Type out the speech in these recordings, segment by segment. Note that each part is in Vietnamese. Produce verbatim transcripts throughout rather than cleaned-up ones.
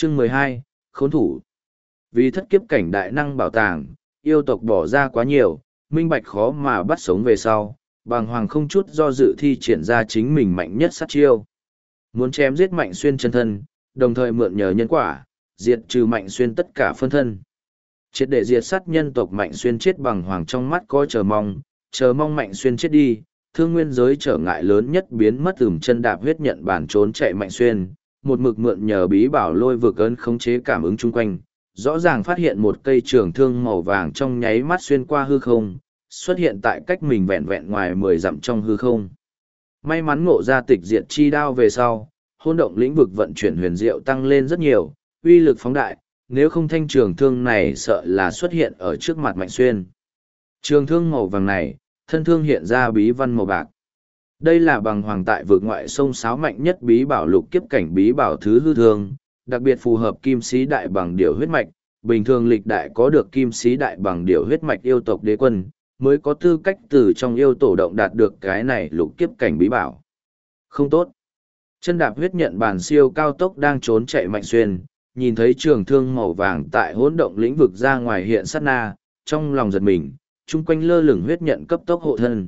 Chương mười hai, Khốn thủ. Vì thất kiếp cảnh đại năng bảo tàng, yêu tộc bỏ ra quá nhiều, minh bạch khó mà bắt sống về sau, bàng hoàng không chút do dự thi triển ra chính mình mạnh nhất sát chiêu. Muốn chém giết Mạnh Xuyên chân thân, đồng thời mượn nhờ nhân quả, diệt trừ Mạnh Xuyên tất cả phân thân. Triệt để diệt sát nhân tộc Mạnh Xuyên chết, bàng hoàng trong mắt có chờ mong, chờ mong Mạnh Xuyên chết đi, thương nguyên giới trở ngại lớn nhất biến mất, ửm chân đạp huyết nhận bản trốn chạy Mạnh Xuyên, một mực mượn nhờ bí bảo lôi vực ấn khống chế cảm ứng chung quanh, rõ ràng phát hiện một cây trường thương màu vàng trong nháy mắt xuyên qua hư không, xuất hiện tại cách mình vẹn vẹn ngoài mười dặm trong hư không. May mắn ngộ ra tịch diệt chi đao về sau, hôn động lĩnh vực vận chuyển huyền diệu tăng lên rất nhiều, uy lực phóng đại, nếu không thanh trường thương này sợ là xuất hiện ở trước mặt Mạnh Xuyên. Trường thương màu vàng này, thân thương hiện ra bí văn màu bạc. Đây là bằng hoàng tại vực ngoại sông sáo mạnh nhất bí bảo lục kiếp cảnh bí bảo thứ hư thương, đặc biệt phù hợp kim sĩ đại bằng điểu huyết mạch, bình thường lịch đại có được kim sĩ đại bằng điểu huyết mạch yêu tộc đế quân, mới có tư cách từ trong yêu tổ động đạt được cái này lục kiếp cảnh bí bảo. Không tốt. Chân đạp huyết nhận bản siêu cao tốc đang trốn chạy Mạnh Xuyên, nhìn thấy trường thương màu vàng tại hỗn động lĩnh vực ra ngoài hiện sát na, trong lòng giật mình, chung quanh lơ lửng huyết nhận cấp tốc hộ thân.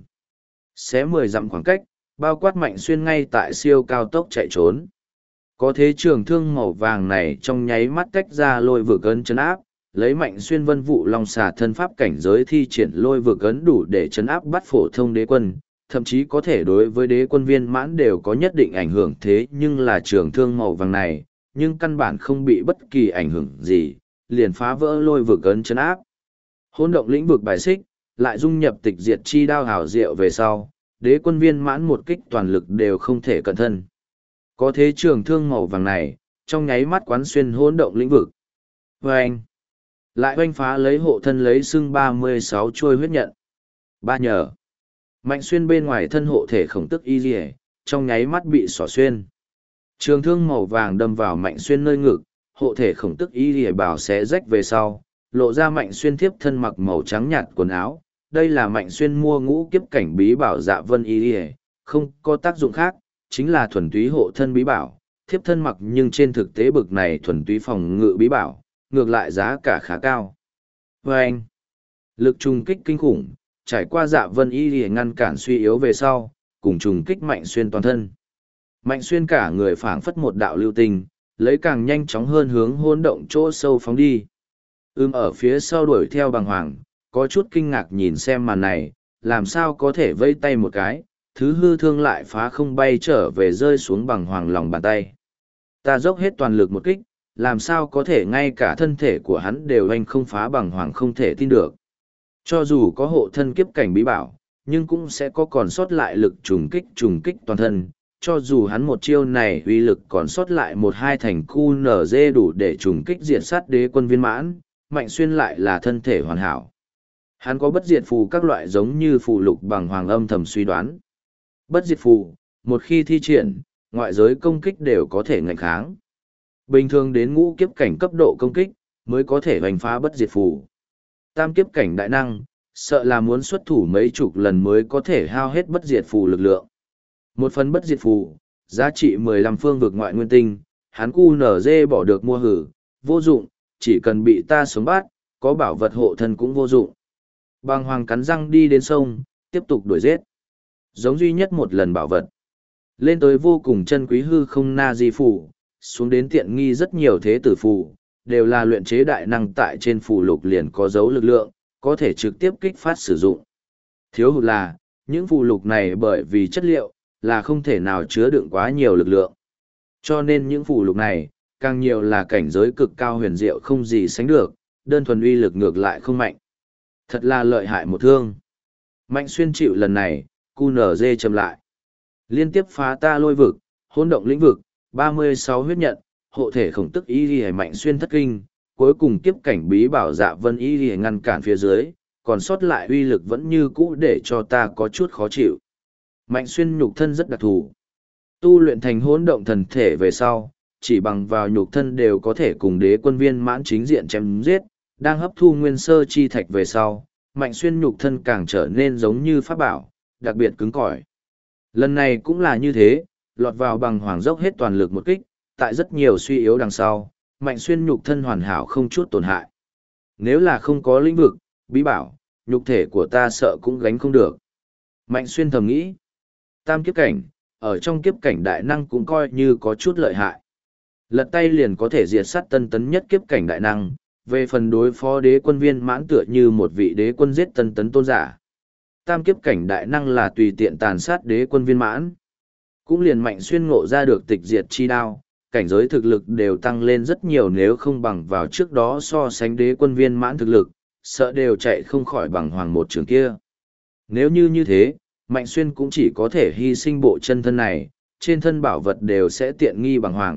Xé mười dặm khoảng cách, bao quát Mạnh Xuyên ngay tại siêu cao tốc chạy trốn. Có thế trường thương màu vàng này trong nháy mắt tách ra lôi vực ấn chấn áp, lấy Mạnh Xuyên vân vụ long xà thân pháp cảnh giới thi triển lôi vực ấn đủ để chấn áp bắt phổ thông đế quân, thậm chí có thể đối với đế quân viên mãn đều có nhất định ảnh hưởng, thế nhưng là trường thương màu vàng này, nhưng căn bản không bị bất kỳ ảnh hưởng gì, liền phá vỡ lôi vực ấn chấn áp. Hỗn động lĩnh vực bài xích, lại dung nhập tịch diệt chi đao hảo diệu về sau, đế quân viên mãn một kích toàn lực đều không thể cận thân. Có thế trường thương màu vàng này, trong nháy mắt quán xuyên hỗn động lĩnh vực. Vâng! Lại oanh phá lấy hộ thân lấy xưng ba mươi sáu chuôi huyết nhận. Ba nhờ. Mạnh Xuyên bên ngoài thân hộ thể khổng tức y dì trong nháy mắt bị xỏ xuyên. Trường thương màu vàng đâm vào Mạnh Xuyên nơi ngực, hộ thể khổng tức y dì bảo xé rách về sau, lộ ra Mạnh Xuyên thiếp thân mặc màu trắng nhạt quần áo. Đây là Mạnh Xuyên mua ngũ kiếp cảnh bí bảo Dạ Vân y dì, không có tác dụng khác, chính là thuần túy hộ thân bí bảo, thiếp thân mặc, nhưng trên thực tế bực này thuần túy phòng ngự bí bảo, ngược lại giá cả khá cao. Và anh, lực trùng kích kinh khủng, trải qua Dạ Vân y để ngăn cản suy yếu về sau, cùng trùng kích Mạnh Xuyên toàn thân. Mạnh Xuyên cả người phảng phất một đạo lưu tinh, lấy càng nhanh chóng hơn hướng hỗn động chỗ sâu phóng đi. Ưm ở phía sau đuổi theo bàng hoàng, có chút kinh ngạc nhìn xem màn này, làm sao có thể vây tay một cái, thứ hư thương lại phá không bay trở về rơi xuống bằng hoàng lòng bàn tay. Ta dốc hết toàn lực một kích, làm sao có thể ngay cả thân thể của hắn đều anh không phá bằng hoàng, không thể tin được. Cho dù có hộ thân kiếp cảnh bí bảo, nhưng cũng sẽ có còn sót lại lực trùng kích trùng kích toàn thân. Cho dù hắn một chiêu này uy lực còn sót lại một hai thành cu nở dê đủ để trùng kích diệt sát đế quân viên mãn, Mạnh Xuyên lại là thân thể hoàn hảo. Hắn có bất diệt phù các loại giống như phù lục bằng hoàng, âm thầm suy đoán. Bất diệt phù, một khi thi triển, ngoại giới công kích đều có thể ngạnh kháng. Bình thường đến ngũ kiếp cảnh cấp độ công kích, mới có thể hoành phá bất diệt phù. Tam kiếp cảnh đại năng, sợ là muốn xuất thủ mấy chục lần mới có thể hao hết bất diệt phù lực lượng. Một phần bất diệt phù, giá trị mười lăm phương vực ngoại nguyên tinh, hắn cu nở dê bỏ được mua hử, vô dụng, chỉ cần bị ta sống bát, có bảo vật hộ thân cũng vô dụng. Bàng hoàng cắn răng đi đến sông, tiếp tục đuổi giết. Giống duy nhất một lần bảo vật. Lên tới vô cùng chân quý hư không na di phù, xuống đến tiện nghi rất nhiều thế tử phù, đều là luyện chế đại năng tại trên phù lục liền có dấu lực lượng, có thể trực tiếp kích phát sử dụng. Thiếu hụt là, những phù lục này bởi vì chất liệu, là không thể nào chứa đựng quá nhiều lực lượng. Cho nên những phù lục này, càng nhiều là cảnh giới cực cao huyền diệu không gì sánh được, đơn thuần uy lực ngược lại không mạnh. Thật là lợi hại một thương. Mạnh Xuyên chịu lần này, cu nở dê chậm lại. Liên tiếp phá ta lôi vực, hỗn động lĩnh vực, ba mươi sáu huyết nhận, hộ thể khổng tức y ghi Mạnh Xuyên thất kinh, cuối cùng kiếp cảnh bí bảo Dạ Vân y ghi ngăn cản phía dưới, còn sót lại uy lực vẫn như cũ để cho ta có chút khó chịu. Mạnh Xuyên nhục thân rất đặc thù. Tu luyện thành hỗn động thần thể về sau, chỉ bằng vào nhục thân đều có thể cùng đế quân viên mãn chính diện chém giết, đang hấp thu nguyên sơ chi thạch về sau, Mạnh Xuyên nhục thân càng trở nên giống như pháp bảo, đặc biệt cứng cỏi. Lần này cũng là như thế, lọt vào bằng hoàng dốc hết toàn lực một kích, tại rất nhiều suy yếu đằng sau, Mạnh Xuyên nhục thân hoàn hảo không chút tổn hại. Nếu là không có lĩnh vực, bí bảo, nhục thể của ta sợ cũng gánh không được. Mạnh Xuyên thầm nghĩ. Tam kiếp cảnh, ở trong kiếp cảnh đại năng cũng coi như có chút lợi hại. Lật tay liền có thể diệt sát tân tấn nhất kiếp cảnh đại năng, về phần đối phó đế quân viên mãn tựa như một vị đế quân giết tân tấn tôn giả. Tam kiếp cảnh đại năng là tùy tiện tàn sát đế quân viên mãn. Cũng liền Mạnh Xuyên ngộ ra được tịch diệt chi đao, cảnh giới thực lực đều tăng lên rất nhiều, nếu không bằng vào trước đó so sánh đế quân viên mãn thực lực, sợ đều chạy không khỏi bằng hoàng một trường kia. Nếu như như thế, Mạnh Xuyên cũng chỉ có thể hy sinh bộ chân thân này, trên thân bảo vật đều sẽ tiện nghi bằng hoàng.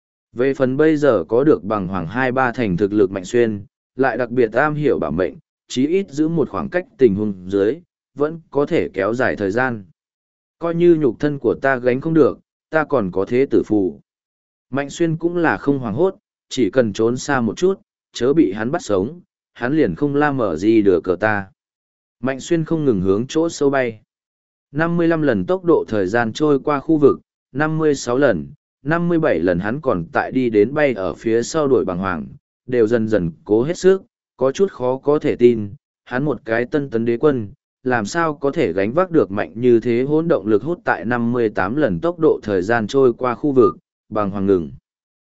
Về phần bây giờ có được bằng hoàng hai ba thành thực lực Mạnh Xuyên, lại đặc biệt am hiểu bảo mệnh, chí ít giữ một khoảng cách tình huống dưới, vẫn có thể kéo dài thời gian. Coi như nhục thân của ta gánh không được, ta còn có thế tử phù. Mạnh Xuyên cũng là không hoảng hốt, chỉ cần trốn xa một chút, chớ bị hắn bắt sống, hắn liền không la mở gì được cờ ta. Mạnh Xuyên không ngừng hướng chỗ sâu bay. năm mươi lăm lần tốc độ thời gian trôi qua khu vực, năm mươi sáu lần, năm mươi bảy lần hắn còn tại đi đến bay ở phía sau đuổi bằng hoàng, đều dần dần cố hết sức, có chút khó có thể tin, hắn một cái tân tấn đế quân, làm sao có thể gánh vác được mạnh như thế hỗn động lực hút tại năm mươi tám lần tốc độ thời gian trôi qua khu vực, bằng hoàng ngừng.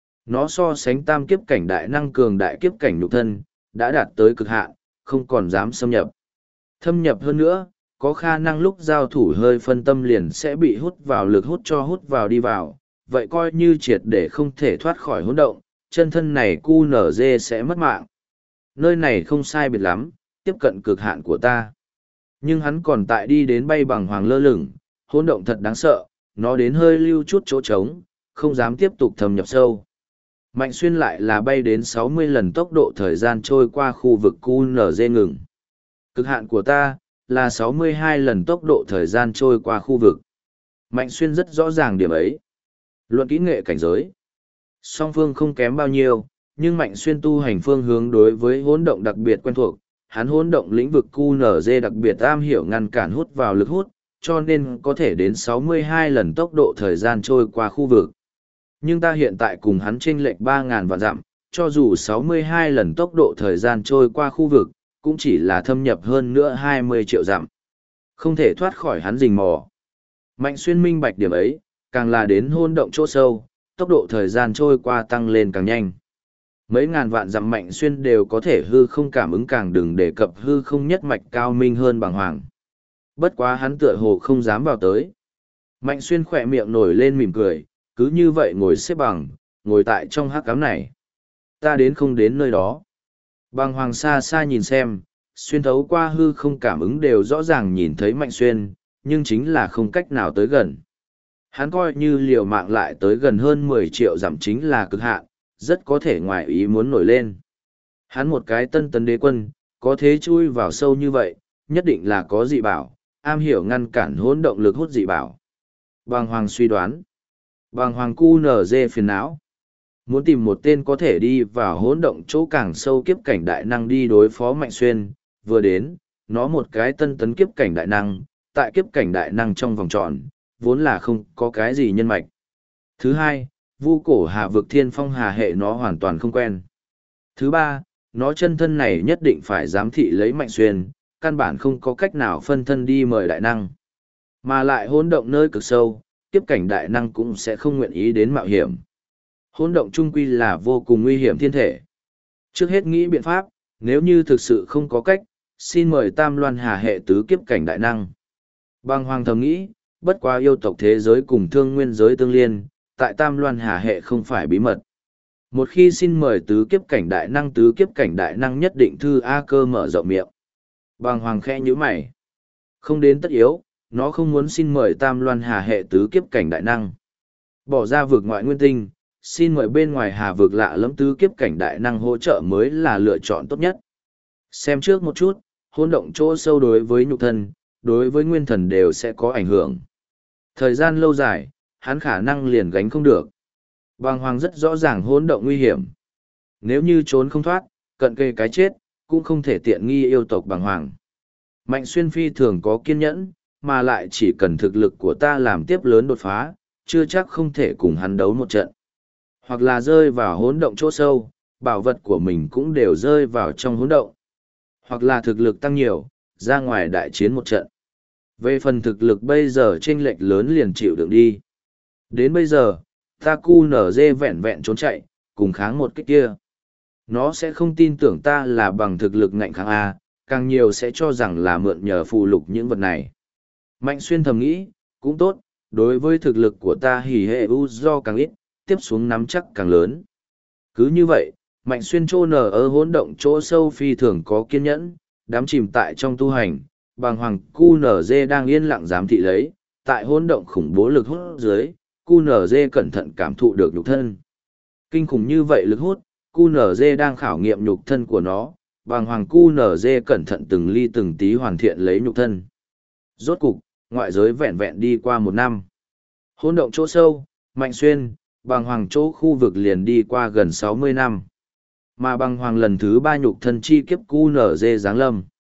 Nó so sánh tam kiếp cảnh đại năng cường đại kiếp cảnh nhục thân, đã đạt tới cực hạn, không còn dám xâm nhập. Thâm nhập hơn nữa, có khả năng lúc giao thủ hơi phân tâm liền sẽ bị hút vào lực hút cho hút vào đi vào, vậy coi như triệt để không thể thoát khỏi hỗn động, chân thân này cu nở dê sẽ mất mạng. Nơi này không sai biệt lắm, tiếp cận cực hạn của ta. Nhưng hắn còn tại đi đến bay bằng hoàng lơ lửng, hỗn động thật đáng sợ, nó đến hơi lưu chút chỗ trống, không dám tiếp tục thâm nhập sâu. Mạnh Xuyên lại là bay đến sáu mươi lần tốc độ thời gian trôi qua khu vực cu nở dê ngừng. Cực hạn của ta là sáu mươi hai lần tốc độ thời gian trôi qua khu vực. Mạnh Xuyên rất rõ ràng điểm ấy. Luận kỹ nghệ cảnh giới, song phương không kém bao nhiêu, nhưng Mạnh Xuyên tu hành phương hướng đối với hỗn động đặc biệt quen thuộc, hắn hỗn động lĩnh vực cu nở dê đặc biệt am hiểu ngăn cản hút vào lực hút, cho nên có thể đến sáu mươi hai lần tốc độ thời gian trôi qua khu vực. Nhưng ta hiện tại cùng hắn chênh lệch ba ngàn vạn dặm, cho dù sáu mươi hai lần tốc độ thời gian trôi qua khu vực, cũng chỉ là thâm nhập hơn nữa hai mươi triệu dặm. Không thể thoát khỏi hắn rình mò. Mạnh Xuyên minh bạch điểm ấy, càng là đến hôn động chỗ sâu, tốc độ thời gian trôi qua tăng lên càng nhanh. Mấy ngàn vạn dặm Mạnh Xuyên đều có thể hư không cảm ứng, càng đừng đề cập hư không nhất mạch cao minh hơn bằng hoàng. Bất quá hắn tựa hồ không dám vào tới. Mạnh Xuyên khỏe miệng nổi lên mỉm cười, cứ như vậy ngồi xếp bằng, ngồi tại trong hắc ám này. Ta đến không đến nơi đó. Bằng hoàng xa xa nhìn xem, xuyên thấu qua hư không cảm ứng đều rõ ràng nhìn thấy Mạnh Xuyên, nhưng chính là không cách nào tới gần. Hắn coi như liều mạng lại tới gần hơn mười triệu dặm chính là cực hạn, rất có thể ngoài ý muốn nổi lên. Hắn một cái tân tấn đế quân, có thế chui vào sâu như vậy, nhất định là có dị bảo, am hiểu ngăn cản hỗn động lực hút dị bảo. Bàng hoàng suy đoán. Bàng hoàng cu nở dê phiền não. Muốn tìm một tên có thể đi vào hỗn động chỗ càng sâu kiếp cảnh đại năng đi đối phó Mạnh Xuyên, vừa đến, nó một cái tân tấn kiếp cảnh đại năng, tại kiếp cảnh đại năng trong vòng tròn, vốn là không có cái gì nhân mạch. Thứ hai, vu cổ hà vực thiên phong hà hệ nó hoàn toàn không quen. Thứ ba, nó chân thân này nhất định phải giám thị lấy Mạnh Xuyên, căn bản không có cách nào phân thân đi mời đại năng. Mà lại hỗn động nơi cực sâu, kiếp cảnh đại năng cũng sẽ không nguyện ý đến mạo hiểm. Hỗn động trung quy là vô cùng nguy hiểm thiên thể. Trước hết nghĩ biện pháp, nếu như thực sự không có cách, xin mời Tam Loan Hà hệ tứ kiếp cảnh đại năng. Bàng hoàng thầm nghĩ, bất quá yêu tộc thế giới cùng thương nguyên giới tương liên, tại Tam Loan Hà hệ không phải bí mật. Một khi xin mời tứ kiếp cảnh đại năng tứ kiếp cảnh đại năng nhất định thư A cơ mở rộng miệng. Bàng hoàng khẽ nhíu mày. Không đến tất yếu, nó không muốn xin mời Tam Loan Hà hệ tứ kiếp cảnh đại năng. Bỏ ra vực ngoại nguyên tinh, xin mời bên ngoài hà vực lạ lẫm tứ kiếp cảnh đại năng hỗ trợ mới là lựa chọn tốt nhất. Xem trước một chút, hỗn động chỗ sâu đối với nhục thân, đối với nguyên thần đều sẽ có ảnh hưởng. Thời gian lâu dài, hắn khả năng liền gánh không được. Bàng hoàng rất rõ ràng hỗn động nguy hiểm. Nếu như trốn không thoát, cận kề cái chết, cũng không thể tiện nghi yêu tộc bàng hoàng. Mạnh Xuyên phi thường có kiên nhẫn, mà lại chỉ cần thực lực của ta làm tiếp lớn đột phá, chưa chắc không thể cùng hắn đấu một trận. hoặc là rơi vào hỗn động chỗ sâu, bảo vật của mình cũng đều rơi vào trong hỗn động. Hoặc là thực lực tăng nhiều, ra ngoài đại chiến một trận. Về phần thực lực bây giờ chênh lệch lớn liền chịu đựng đi. Đến bây giờ, ta cu nở dê vẹn vẹn trốn chạy, cùng kháng một kích kia. Nó sẽ không tin tưởng ta là bằng thực lực ngạnh kháng A, càng nhiều sẽ cho rằng là mượn nhờ phụ lục những vật này. Mạnh xuyên thầm nghĩ, cũng tốt, đối với thực lực của ta hỉ hệ u do càng ít, tiếp xuống nắm chắc càng lớn. Cứ như vậy, Mạnh xuyên trô nở ở hỗn động chỗ sâu phi thường có kiên nhẫn, đám chìm tại trong tu hành, bàng hoàng cu nở dê đang yên lặng giám thị lấy, tại hỗn động khủng bố lực hút dưới, cu nở dê cẩn thận cảm thụ được nhục thân. Kinh khủng như vậy lực hút, cu nở dê đang khảo nghiệm nhục thân của nó, bàng hoàng cu nở dê cẩn thận từng ly từng tí hoàn thiện lấy nhục thân. Rốt cục, ngoại giới vẹn vẹn đi qua một năm. Hỗn động chỗ sâu, Mạnh xuyên, bàng hoàng chỗ khu vực liền đi qua gần sáu mươi năm. Mà bàng hoàng lần thứ ba nhục thân chi kiếp cu nở dê giáng lâm.